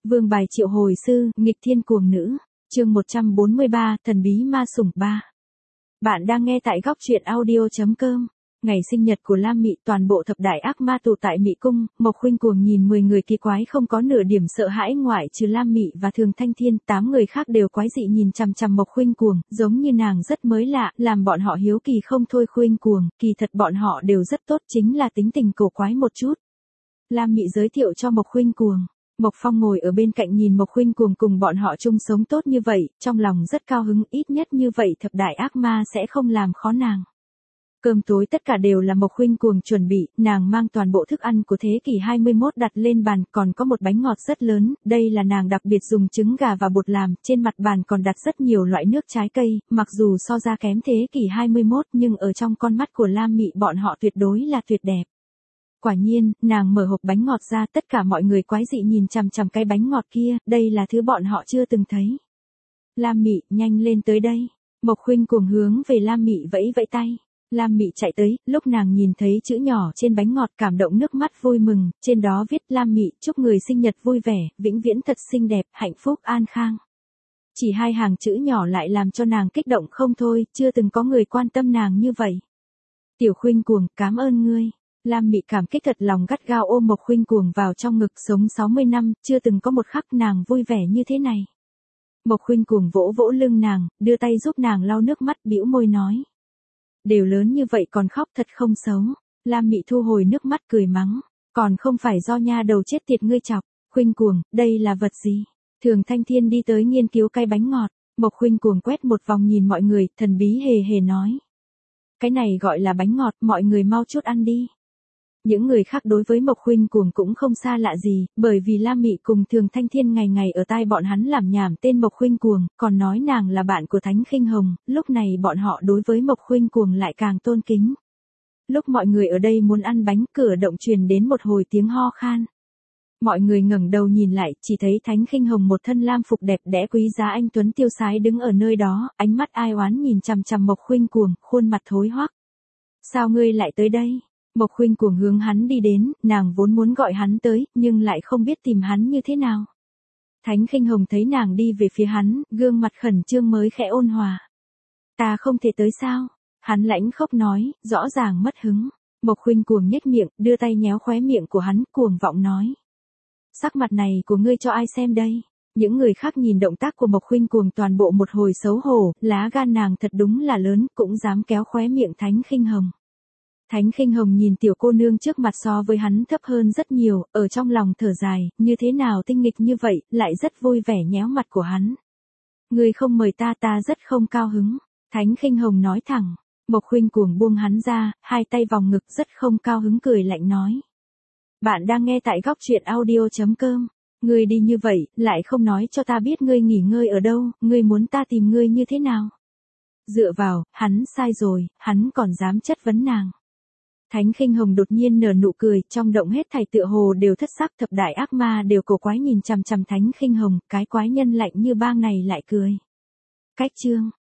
Vương bài triệu hồi sư, nghịch thiên cuồng nữ. Chương 143, thần bí ma sủng 3. Bạn đang nghe tại góc truyện audio.com. Ngày sinh nhật của Lam Mị, toàn bộ thập đại ác ma tụ tại Mị cung, Mộc Khuynh Cuồng nhìn 10 người kỳ quái không có nửa điểm sợ hãi ngoại trừ Lam Mị và Thường Thanh Thiên, 8 người khác đều quái dị nhìn chằm chằm Mộc Khuynh Cuồng, giống như nàng rất mới lạ, làm bọn họ hiếu kỳ không thôi. Khuynh Cuồng, kỳ thật bọn họ đều rất tốt, chính là tính tình cổ quái một chút. Lam Mị giới thiệu cho Mộc Khuynh Cuồng. Mộc Phong ngồi ở bên cạnh nhìn Mộc Khuynh Cuồng cùng bọn họ chung sống tốt như vậy, trong lòng rất cao hứng, ít nhất như vậy thập đại ác ma sẽ không làm khó nàng. Cơm tối tất cả đều là Mộc Khuynh Cuồng chuẩn bị, nàng mang toàn bộ thức ăn của thế kỷ 21 đặt lên bàn, còn có một bánh ngọt rất lớn, đây là nàng đặc biệt dùng trứng gà và bột làm, trên mặt bàn còn đặt rất nhiều loại nước trái cây, mặc dù so ra kém thế kỷ 21 nhưng ở trong con mắt của Lam Mị bọn họ tuyệt đối là tuyệt đẹp. Quả nhiên, nàng mở hộp bánh ngọt ra, tất cả mọi người quái dị nhìn chằm chằm cái bánh ngọt kia, đây là thứ bọn họ chưa từng thấy. Lam Mị, nhanh lên tới đây. Mộc Khuynh Cuồng hướng về Lam Mị vẫy vẫy tay. Lam Mị chạy tới, lúc nàng nhìn thấy chữ nhỏ trên bánh ngọt cảm động nước mắt vui mừng, trên đó viết Lam Mị chúc người sinh nhật vui vẻ, vĩnh viễn thật xinh đẹp, hạnh phúc an khang. Chỉ hai hàng chữ nhỏ lại làm cho nàng kích động không thôi, chưa từng có người quan tâm nàng như vậy. Tiểu Khuynh Cuồng, cảm ơn ngươi. Lam Mị cảm kích thật lòng gắt gao ôm Mộc Khuynh Cuồng vào trong ngực, sống 60 năm, chưa từng có một khắc nàng vui vẻ như thế này. Mộc Khuynh Cuồng vỗ vỗ lưng nàng, đưa tay giúp nàng lau nước mắt, bĩu môi nói. Đều lớn như vậy còn khóc thật không xấu. Lam Mị thu hồi nước mắt cười mắng. Còn không phải do nha đầu chết tiệt ngươi chọc. Khuynh Cuồng, đây là vật gì? Thường Thanh Thiên đi tới nghiên cứu cái bánh ngọt. Mộc Khuynh Cuồng quét một vòng nhìn mọi người, thần bí hề hề nói. Cái này gọi là bánh ngọt, mọi người mau chút ăn đi. Những người khác đối với Mộc Khuynh Cuồng cũng không xa lạ gì, bởi vì Lam Mị cùng Thường Thanh Thiên ngày ngày ở tai bọn hắn làm nhảm tên Mộc Khuynh Cuồng, còn nói nàng là bạn của Thánh Khinh Hồng, lúc này bọn họ đối với Mộc Khuynh Cuồng lại càng tôn kính. Lúc mọi người ở đây muốn ăn bánh, cửa động truyền đến một hồi tiếng ho khan. Mọi người ngẩng đầu nhìn lại, chỉ thấy Thánh Khinh Hồng một thân lam phục đẹp đẽ quý giá anh tuấn tiêu sái đứng ở nơi đó, ánh mắt ai oán nhìn chằm chằm Mộc Khuynh Cuồng, khuôn mặt thối hoắc. Sao ngươi lại tới đây? Mộc Khuynh Cuồng hướng hắn đi đến, nàng vốn muốn gọi hắn tới, nhưng lại không biết tìm hắn như thế nào. Thánh Khinh Hồng thấy nàng đi về phía hắn, gương mặt khẩn trương mới khẽ ôn hòa. Ta không thể tới sao? Hắn lãnh khốc nói, rõ ràng mất hứng. Mộc Khuynh Cuồng nhếch miệng, đưa tay nhéo khóe miệng của hắn, cuồng vọng nói. Sắc mặt này của ngươi cho ai xem đây? Những người khác nhìn động tác của Mộc Khuynh Cuồng toàn bộ một hồi xấu hổ, lá gan nàng thật đúng là lớn, cũng dám kéo khóe miệng Thánh Khinh Hồng. Thánh Khinh Hồng nhìn tiểu cô nương trước mặt so với hắn thấp hơn rất nhiều, ở trong lòng thở dài, như thế nào tinh nghịch như vậy, lại rất vui vẻ nhéo mặt của hắn. Ngươi không mời ta, ta rất không cao hứng. Thánh Khinh Hồng nói thẳng. Mộc Khuynh Cuồng buông hắn ra, hai tay vòng ngực rất không cao hứng cười lạnh nói. Bạn đang nghe tại góc truyện audio.com. Ngươi đi như vậy, lại không nói cho ta biết ngươi nghỉ ngơi ở đâu, ngươi muốn ta tìm ngươi như thế nào. Dựa vào, hắn sai rồi, hắn còn dám chất vấn nàng. Thánh Khinh Hồng đột nhiên nở nụ cười, trong động hết thảy tựa hồ đều thất sắc, thập đại ác ma đều cổ quái nhìn chằm chằm Thánh Khinh Hồng, cái quái nhân lạnh như băng này lại cười. Cách chương